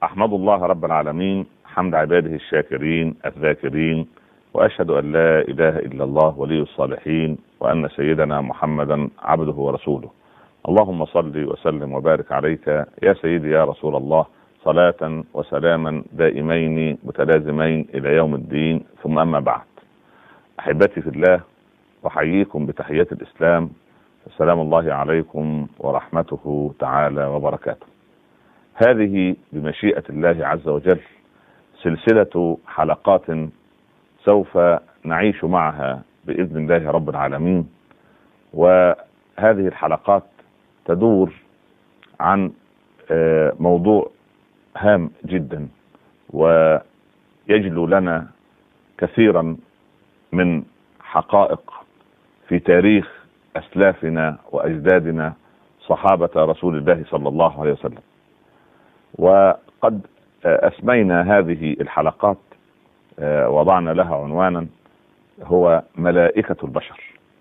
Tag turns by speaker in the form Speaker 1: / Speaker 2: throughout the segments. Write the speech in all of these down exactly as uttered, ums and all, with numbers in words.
Speaker 1: أحمد الله رب العالمين حمد عباده الشاكرين الذاكرين، وأشهد أن لا إله إلا الله ولي الصالحين، وأن سيدنا محمدا عبده ورسوله. اللهم صل وسلم وبارك عليك يا سيدي يا رسول الله، صلاة وسلاما دائمين متلازمين إلى يوم الدين، ثم أما بعد. أحبتي في الله، أحييكم بتحية الإسلام، السلام الله عليكم ورحمته تعالى وبركاته. هذه بمشيئة الله عز وجل سلسلة حلقات سوف نعيش معها بإذن الله رب العالمين، وهذه الحلقات تدور عن موضوع هام جدا ويجلو لنا كثيرا من حقائق في تاريخ أسلافنا وأجدادنا صحابة رسول الله صلى الله عليه وسلم. وقد أسمينا هذه الحلقات، وضعنا لها عنوانا هو ملائكة البشر.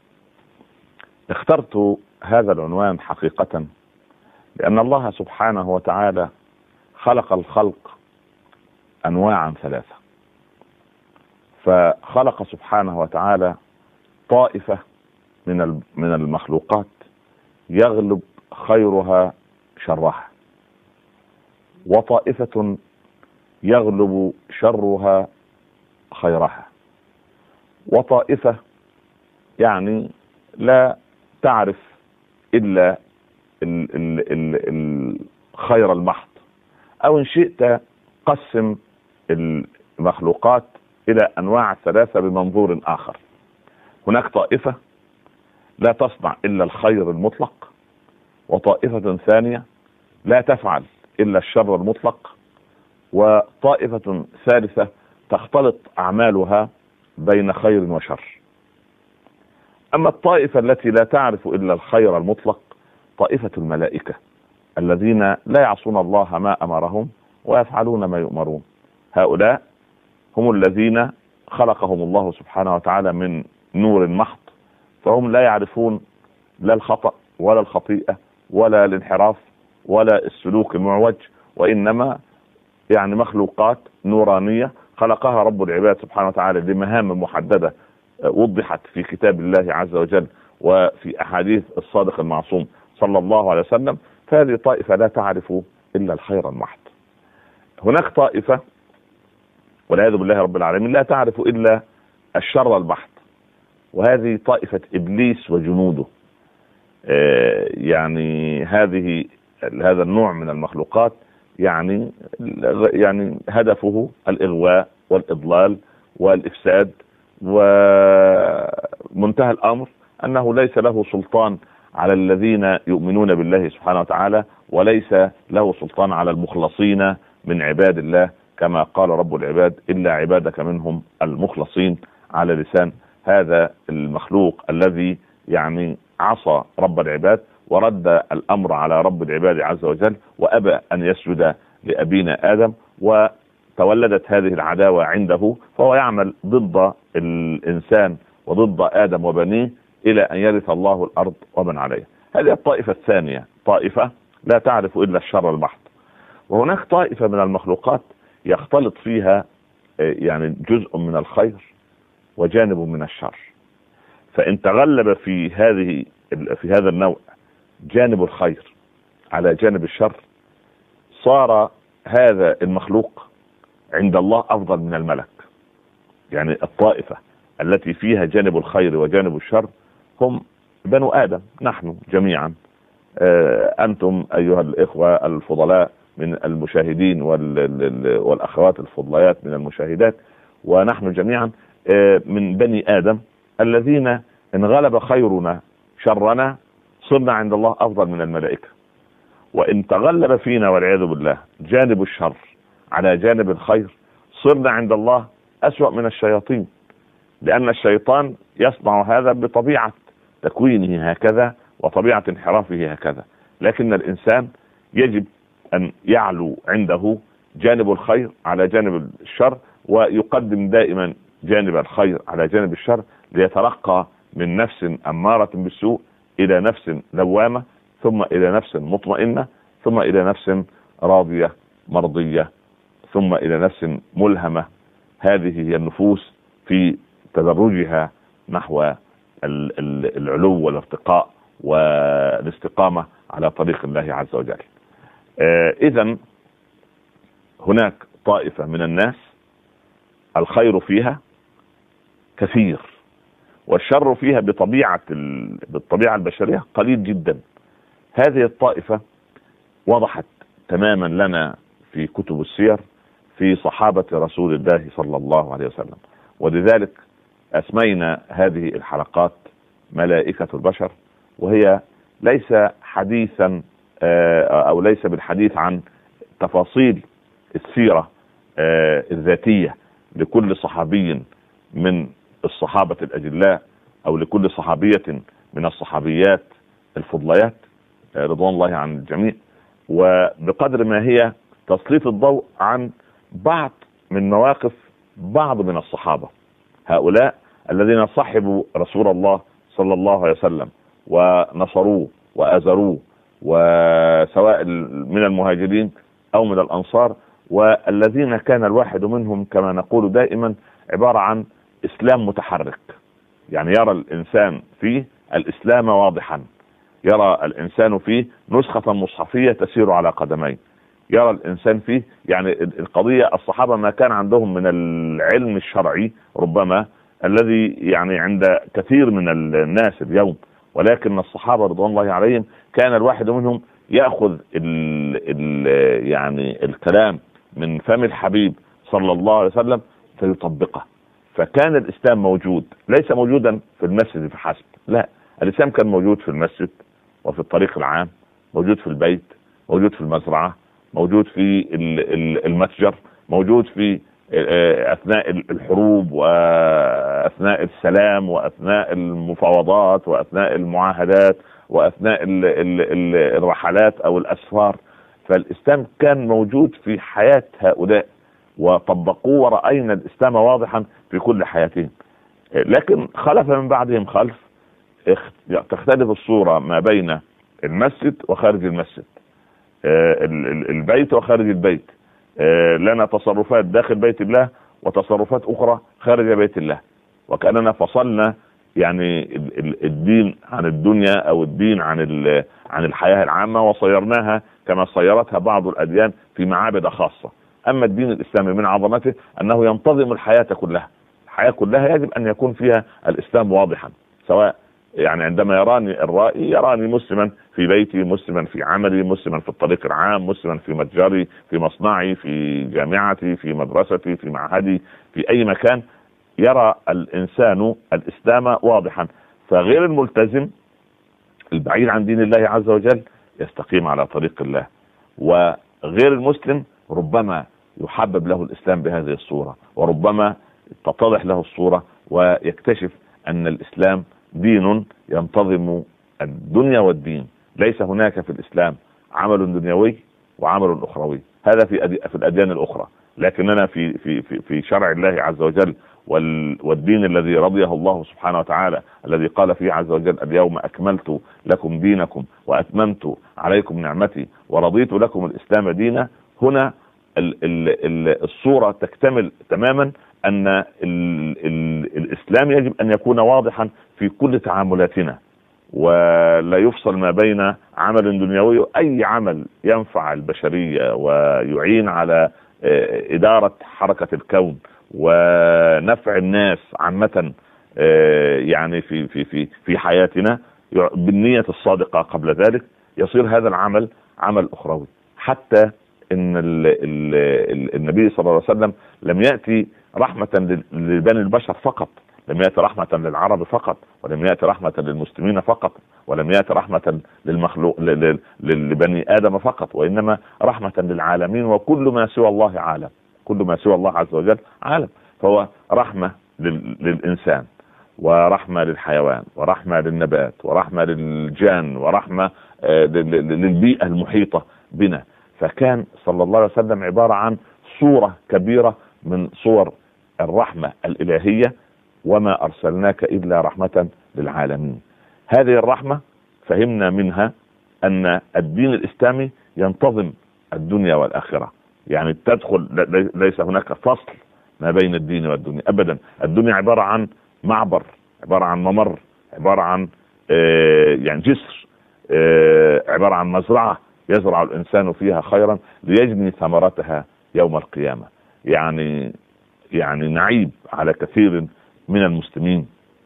Speaker 1: اخترت هذا العنوان حقيقة لأن الله سبحانه وتعالى خلق الخلق أنواعا ثلاثة، فخلق سبحانه وتعالى طائفة من من المخلوقات يغلب خيرها شرها، وطائفة يغلب شرها خيرها، وطائفة يعني لا تعرف إلا ال ال ال الخير المحض، أو إن شئت قسم المخلوقات إلى أنواع ثلاثة بمنظور آخر. هناك طائفة لا تصنع إلا الخير المطلق، وطائفة ثانية لا تفعل إلا الشر المطلق، وطائفة ثالثة تختلط أعمالها بين خير وشر. أما الطائفة التي لا تعرف إلا الخير المطلق طائفة الملائكة الذين لا يعصون الله ما أمرهم ويفعلون ما يؤمرون. هؤلاء هم الذين خلقهم الله سبحانه وتعالى من نور محض، فهم لا يعرفون لا الخطأ ولا الخطيئة ولا الانحراف ولا السلوك المعوج، وإنما يعني مخلوقات نورانية خلقها رب العباد سبحانه وتعالى لمهام محددة وضحت في كتاب الله عز وجل وفي أحاديث الصادق المعصوم صلى الله عليه وسلم. فهذه طائفة لا تعرف إلا الخير المحض. هناك طائفة والعياذ بالله رب العالمين لا تعرف إلا الشر المحض، وهذه طائفة إبليس وجنوده. يعني هذه هذا النوع من المخلوقات يعني يعني هدفه الإغواء والإضلال والإفساد، ومنتهى الأمر أنه ليس له سلطان على الذين يؤمنون بالله سبحانه وتعالى، وليس له سلطان على المخلصين من عباد الله، كما قال رب العباد إلا عبادك منهم المخلصين، على لسان هذا المخلوق الذي يعني عصى رب العباد ورد الأمر على رب العباد عز وجل، وأبى أن يسجد لأبينا آدم، وتولدت هذه العداوة عنده، فهو يعمل ضد الإنسان وضد آدم وبنيه إلى أن يرث الله الأرض ومن عليها. هذه الطائفة الثانية، طائفة لا تعرف إلا الشر المحض. وهناك طائفة من المخلوقات يختلط فيها يعني جزء من الخير وجانب من الشر، فإن تغلب في هذه في هذا النوع جانب الخير على جانب الشر، صار هذا المخلوق عند الله أفضل من الملك. يعني الطائفة التي فيها جانب الخير وجانب الشر هم بنو آدم، نحن جميعا. أنتم أيها الإخوة الفضلاء من المشاهدين والأخوات الفضليات من المشاهدات، ونحن جميعا من بني آدم الذين إن غلب خيرنا شرنا صرنا عند الله أفضل من الملائكة. وإن تغلب فينا والعياذ بالله جانب الشر على جانب الخير صرنا عند الله أسوأ من الشياطين، لأن الشيطان يصنع هذا بطبيعة تكوينه هكذا وطبيعة انحرافه هكذا، لكن الإنسان يجب أن يعلو عنده جانب الخير على جانب الشر، ويقدم دائما جانب الخير على جانب الشر، ليترقى من نفس أمارة بالسوء إلى نفس لوامة، ثم إلى نفس مطمئنة، ثم إلى نفس راضية مرضية ثم إلى نفس ملهمة. هذه هي النفوس في تدرجها نحو العلو والارتقاء والاستقامة على طريق الله عز وجل. إذن هناك طائفة من الناس الخير فيها كثير والشر فيها بطبيعة بالطبيعة البشرية قليل جدا. هذه الطائفة وضحت تماما لنا في كتب السير في صحابة رسول الله صلى الله عليه وسلم، ولذلك أسمينا هذه الحلقات ملائكة البشر، وهي ليس حديثا أو ليس بالحديث عن تفاصيل السيرة الذاتية لكل صحابي من الصحابة الأجلاء أو لكل صحابية من الصحابيات الفضليات رضوان الله عن الجميع، وبقدر ما هي تسليط الضوء عن بعض من مواقف بعض من الصحابة، هؤلاء الذين صحبوا رسول الله صلى الله عليه وسلم ونصروه وأزروه، وسواء من المهاجرين أو من الأنصار، والذين كان الواحد منهم كما نقول دائما عبارة عن إسلام متحرك. يعني يرى الإنسان فيه الإسلام واضحا، يرى الإنسان فيه نسخة مصحفية تسير على قدمين، يرى الإنسان فيه يعني القضية. الصحابة ما كان عندهم من العلم الشرعي ربما الذي يعني عند كثير من الناس اليوم، ولكن الصحابة رضوان الله عليهم كان الواحد منهم يأخذ ال ال يعني الكلام من فم الحبيب صلى الله عليه وسلم فيطبقه. فكان الإسلام موجود، ليس موجودا في المسجد فحسب، لا، الإسلام كان موجود في المسجد وفي الطريق العام، موجود في البيت، موجود في المزرعة، موجود في المتجر، موجود في أثناء الحروب وأثناء السلام وأثناء المفاوضات وأثناء المعاهدات وأثناء الرحلات أو الأسفار. فالإسلام كان موجود في حياة هؤلاء وطبقوه، ورأينا الإسلام واضحا في كل حياتهم. لكن خلف من بعدهم خلف، تختلف الصورة ما بين المسجد وخارج المسجد، البيت وخارج البيت. لنا تصرفات داخل بيت الله وتصرفات أخرى خارج بيت الله، وكأننا فصلنا يعني الدين عن الدنيا أو الدين عن عن الحياة العامة، وصيرناها كما صيرتها بعض الأديان في معابد خاصة. أما الدين الإسلامي من عظمته أنه ينتظم الحياة كلها، الحياة كلها يجب أن يكون فيها الإسلام واضحا، سواء يعني عندما يراني الرائي يراني مسلما في بيتي، مسلما في عملي، مسلما في الطريق العام، مسلما في متجري، في مصنعي، في جامعتي، في مدرستي، في معهدي، في أي مكان يرى الإنسان الإسلام واضحا. فغير الملتزم البعيد عن دين الله عز وجل يستقيم على طريق الله، وغير المسلم ربما يحبب له الإسلام بهذه الصورة، وربما تتضح له الصورة ويكتشف أن الإسلام دين ينتظم الدنيا والدين. ليس هناك في الإسلام عمل دنيوي وعمل أخروي، هذا في في الأديان الأخرى، لكننا في في في في شرع الله عز وجل والدين الذي رضيه الله سبحانه وتعالى، الذي قال فيه عز وجل: اليوم أكملت لكم دينكم وأتممت عليكم نعمتي ورضيت لكم الإسلام دينا. هنا ال ال الصورة تكتمل تماما، أن ال ال الإسلام يجب أن يكون واضحا في كل تعاملاتنا، ولا يفصل ما بين عمل دنيوي، أي عمل ينفع البشرية ويعين على إدارة حركة الكون ونفع الناس عامة يعني في في في في حياتنا بالنية الصادقة قبل ذلك، يصير هذا العمل عمل أخروي. حتى إن ال ال ال النبي صلى الله عليه وسلم لم يأتي رحمة لبني البشر فقط، لم يأتي رحمة للعرب فقط، ولم يأتي رحمة للمسلمين فقط، ولم يأتي رحمة للمخلوق لبني آدم فقط، وإنما رحمة للعالمين، وكل ما سوى الله عالم، كل ما سوى الله عز وجل عالم. فهو رحمة للإنسان، ورحمة للحيوان، ورحمة للنبات، ورحمة للجان، ورحمة للبيئة المحيطة بنا. فكان صلى الله عليه وسلم عبارة عن صورة كبيرة من صور الرحمة الإلهية، وما أرسلناك إلا رحمة للعالمين. هذه الرحمة فهمنا منها أن الدين الإسلامي ينتظم الدنيا والآخرة، يعني تدخل، ليس هناك فصل ما بين الدين والدنيا ابدا. الدنيا عبارة عن معبر، عبارة عن ممر، عبارة عن آه يعني جسر، آه عبارة عن مزرعة يزرع الانسان فيها خيرا ليجني ثمرتها يوم القيامة. يعني يعني نعيب على كثير من المسلمين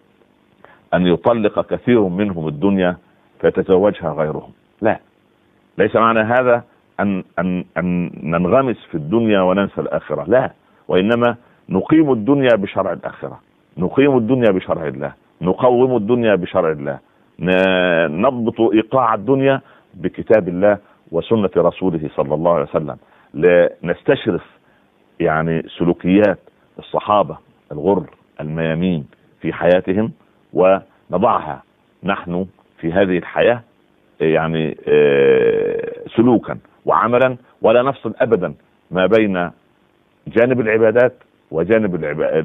Speaker 1: ان يطلق كثير منهم الدنيا فيتزوجها غيرهم. لا، ليس معنى هذا ان ان ان ننغمس في الدنيا وننسى الاخرة، لا، وانما نقيم الدنيا بشرع الاخرة، نقيم الدنيا بشرع الله، نقوم الدنيا بشرع الله، نضبط ايقاع الدنيا بكتاب الله وسنة رسوله صلى الله عليه وسلم، لنستشرف يعني سلوكيات الصحابة الغر الميامين في حياتهم ونضعها نحن في هذه الحياة يعني سلوكا وعملا، ولا نفصل ابدا ما بين جانب العبادات وجانب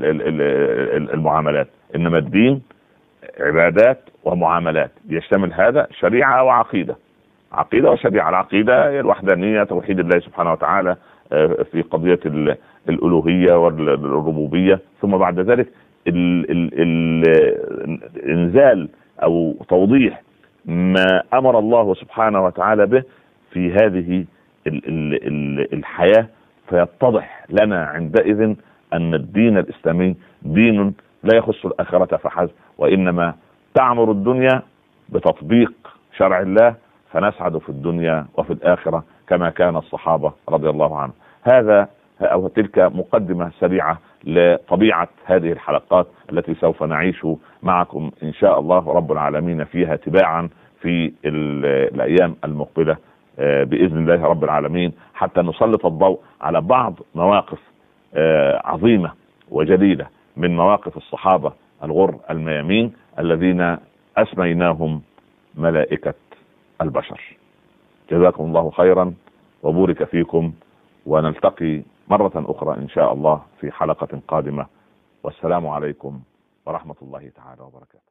Speaker 1: المعاملات. انما الدين عبادات ومعاملات، يشتمل هذا شريعة وعقيدة، عقيدة وشريعة. العقيدة هي الوحدانية، توحيد الله سبحانه وتعالى في قضية الألوهية والربوبية، ثم بعد ذلك ال ال ال الانزال او توضيح ما امر الله سبحانه وتعالى به في هذه ال ال ال الحياة، فيتضح لنا عندئذ ان الدين الاسلامي دين لا يخص الاخرة فحسب، وانما تعمر الدنيا بتطبيق شرع الله، فنسعد في الدنيا وفي الاخرة كما كان الصحابة رضي الله عنهم. هذا او تلك مقدمة سريعة لطبيعة هذه الحلقات التي سوف نعيش معكم ان شاء الله رب العالمين فيها تباعا في الايام المقبلة باذن الله رب العالمين، حتى نسلط الضوء على بعض مواقف عظيمة وجليلة من مواقف الصحابة الغر الميامين الذين اسميناهم ملائكة البشر. جزاكم الله خيرا وبورك فيكم، ونلتقي مرة أخرى إن شاء الله في حلقة قادمة، والسلام عليكم ورحمة الله تعالى وبركاته.